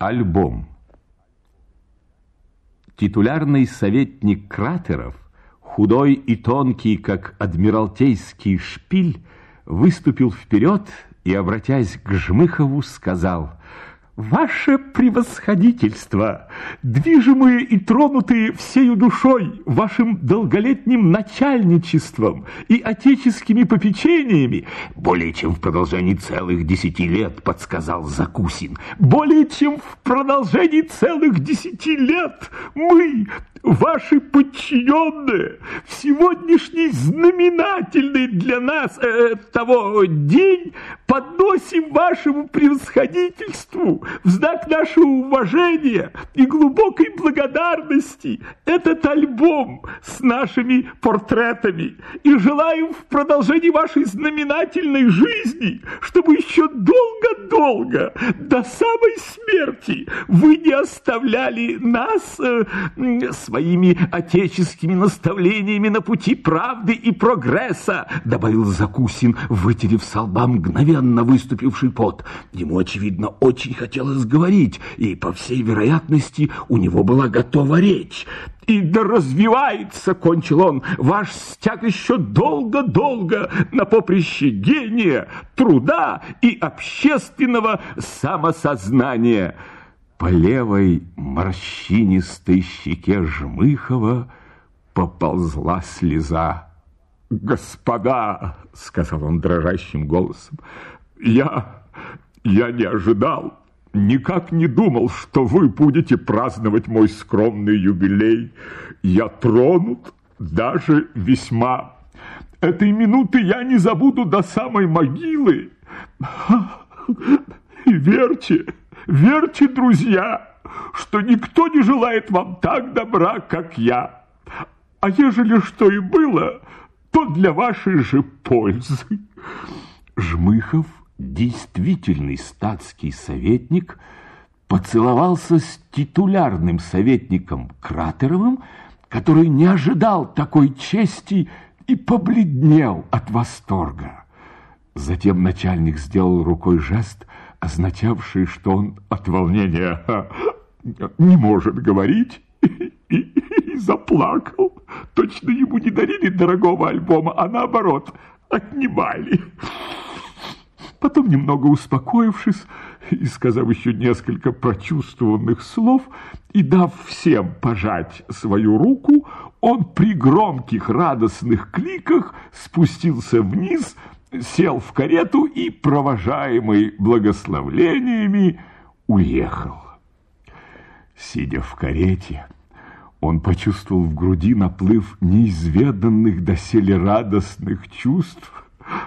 Альбом. Титулярный советник Кратеров, худой и тонкий, как адмиралтейский шпиль, выступил вперед и, обратясь к Жмыхову, сказал: «Ваше превосходительство, движимые и тронутые всею душой вашим долголетним начальничеством и отеческими попечениями, более чем в продолжении целых 10 лет, подсказал Закусин, более чем в продолжении целых 10 лет мы, ваши подчиненные, в сегодняшний знаменательный для нас того день подносим вашему превосходительству в знак нашего уважения и глубокой благодарности этот альбом с нашими портретами и желаем в продолжении вашей знаменательной жизни, чтобы еще долго-долго, до самой смерти, вы не оставляли нас своими отеческими наставлениями на пути правды и прогресса», добавил Закусин, вытерев со лба мгновенно выступивший пот. Ему, очевидно, очень хотелось говорить, и, по всей вероятности, у него была готова речь. «И да развивается, — кончил он, — ваш стяг еще долго-долго на поприще гения, труда и общественного самосознания». По левой морщинистой щеке Жмыхова поползла слеза. «Господа, — сказал он дрожащим голосом, — я не ожидал, никак не думал, что вы будете праздновать мой скромный юбилей. Я тронут, даже весьма. Этой минуты я не забуду до самой могилы. И верьте, друзья, что никто не желает вам так добра, как я. А ежели что и было, то для вашей же пользы». Жмыхов, действительный статский советник, поцеловался с титулярным советником Кратеровым, который не ожидал такой чести и побледнел от восторга. Затем начальник сделал рукой жест, означавший, что он от волнения не может говорить, и заплакал. Точно ему не дарили дорогого альбома, а наоборот отнимали. Потом, немного успокоившись и сказав еще несколько прочувствованных слов и дав всем пожать свою руку, он при громких радостных кликах спустился вниз, сел в карету и, провожаемый благословлениями, уехал. Сидя в карете, он почувствовал в груди наплыв неизведанных доселе радостных чувств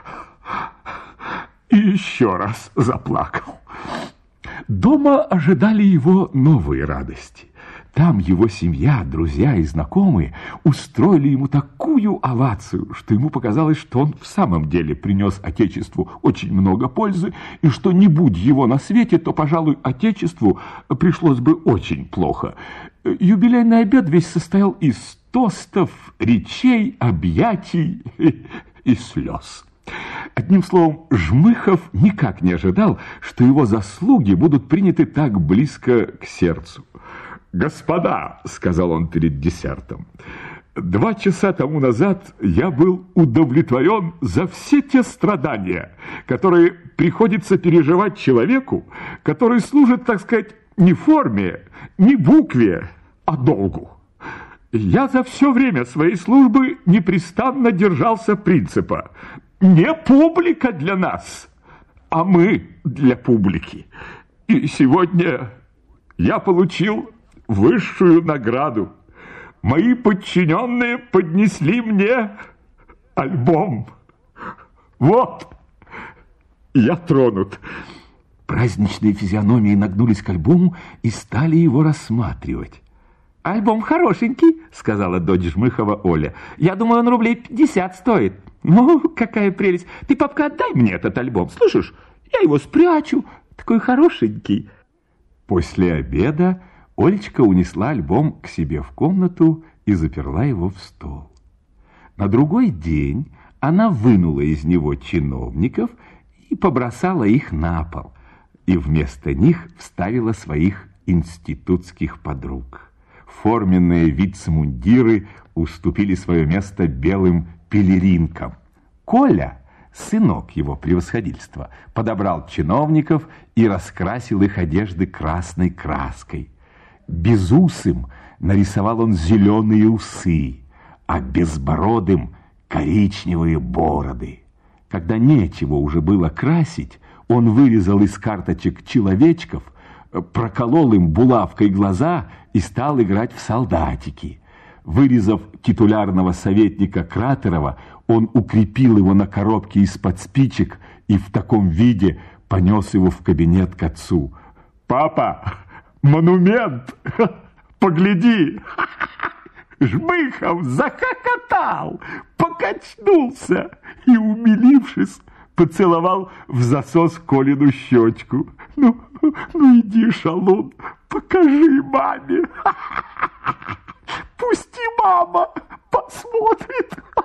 и еще раз заплакал. Дома ожидали его новые радости. Там его семья, друзья и знакомые устроили ему такую овацию, что ему показалось, что он в самом деле принес Отечеству очень много пользы, и что не будь его на свете, то, пожалуй, Отечеству пришлось бы очень плохо. Юбилейный обед весь состоял из тостов, речей, объятий и слез. Одним словом, Жмыхов никак не ожидал, что его заслуги будут приняты так близко к сердцу. «Господа, — сказал он перед десертом, — 2 часа тому назад я был удовлетворен за все те страдания, которые приходится переживать человеку, который служит, так сказать, не форме, не букве, а долгу. Я за все время своей службы непрестанно держался принципа: не публика для нас, а мы для публики. И сегодня я получил высшую награду. Мои подчиненные поднесли мне альбом. Вот, я тронут». Праздничные физиономии нагнулись к альбому и стали его рассматривать. «Альбом хорошенький, — сказала дочь Жмыхова Оля. Я думаю, он рублей 50 стоит. Ну, какая прелесть. Ты, папка, отдай мне этот альбом, слышишь? Я его спрячу. Такой хорошенький». После обеда Олечка унесла альбом к себе в комнату и заперла его в стол. На другой день она вынула из него чиновников и побросала их на пол. и вместо них вставила своих институтских подруг. Форменные вицмундиры уступили свое место белым пелеринкам. Коля, сынок его превосходительства, подобрал чиновников и раскрасил их одежды красной краской. Безусым нарисовал он зеленые усы, а безбородым коричневые бороды. Когда нечего уже было красить, он вырезал из карточек человечков, проколол им булавкой глаза и стал играть в солдатики. Вырезав титулярного советника Кратерова, он укрепил его на коробке из-под спичек и в таком виде понес его в кабинет к отцу. «Папа, монумент! Погляди!» Жмыхов захохотал, покачнулся и, умилившись, поцеловал в засос Колину щечку. Ну иди, шалун, покажи маме. Пусти, мама посмотрит.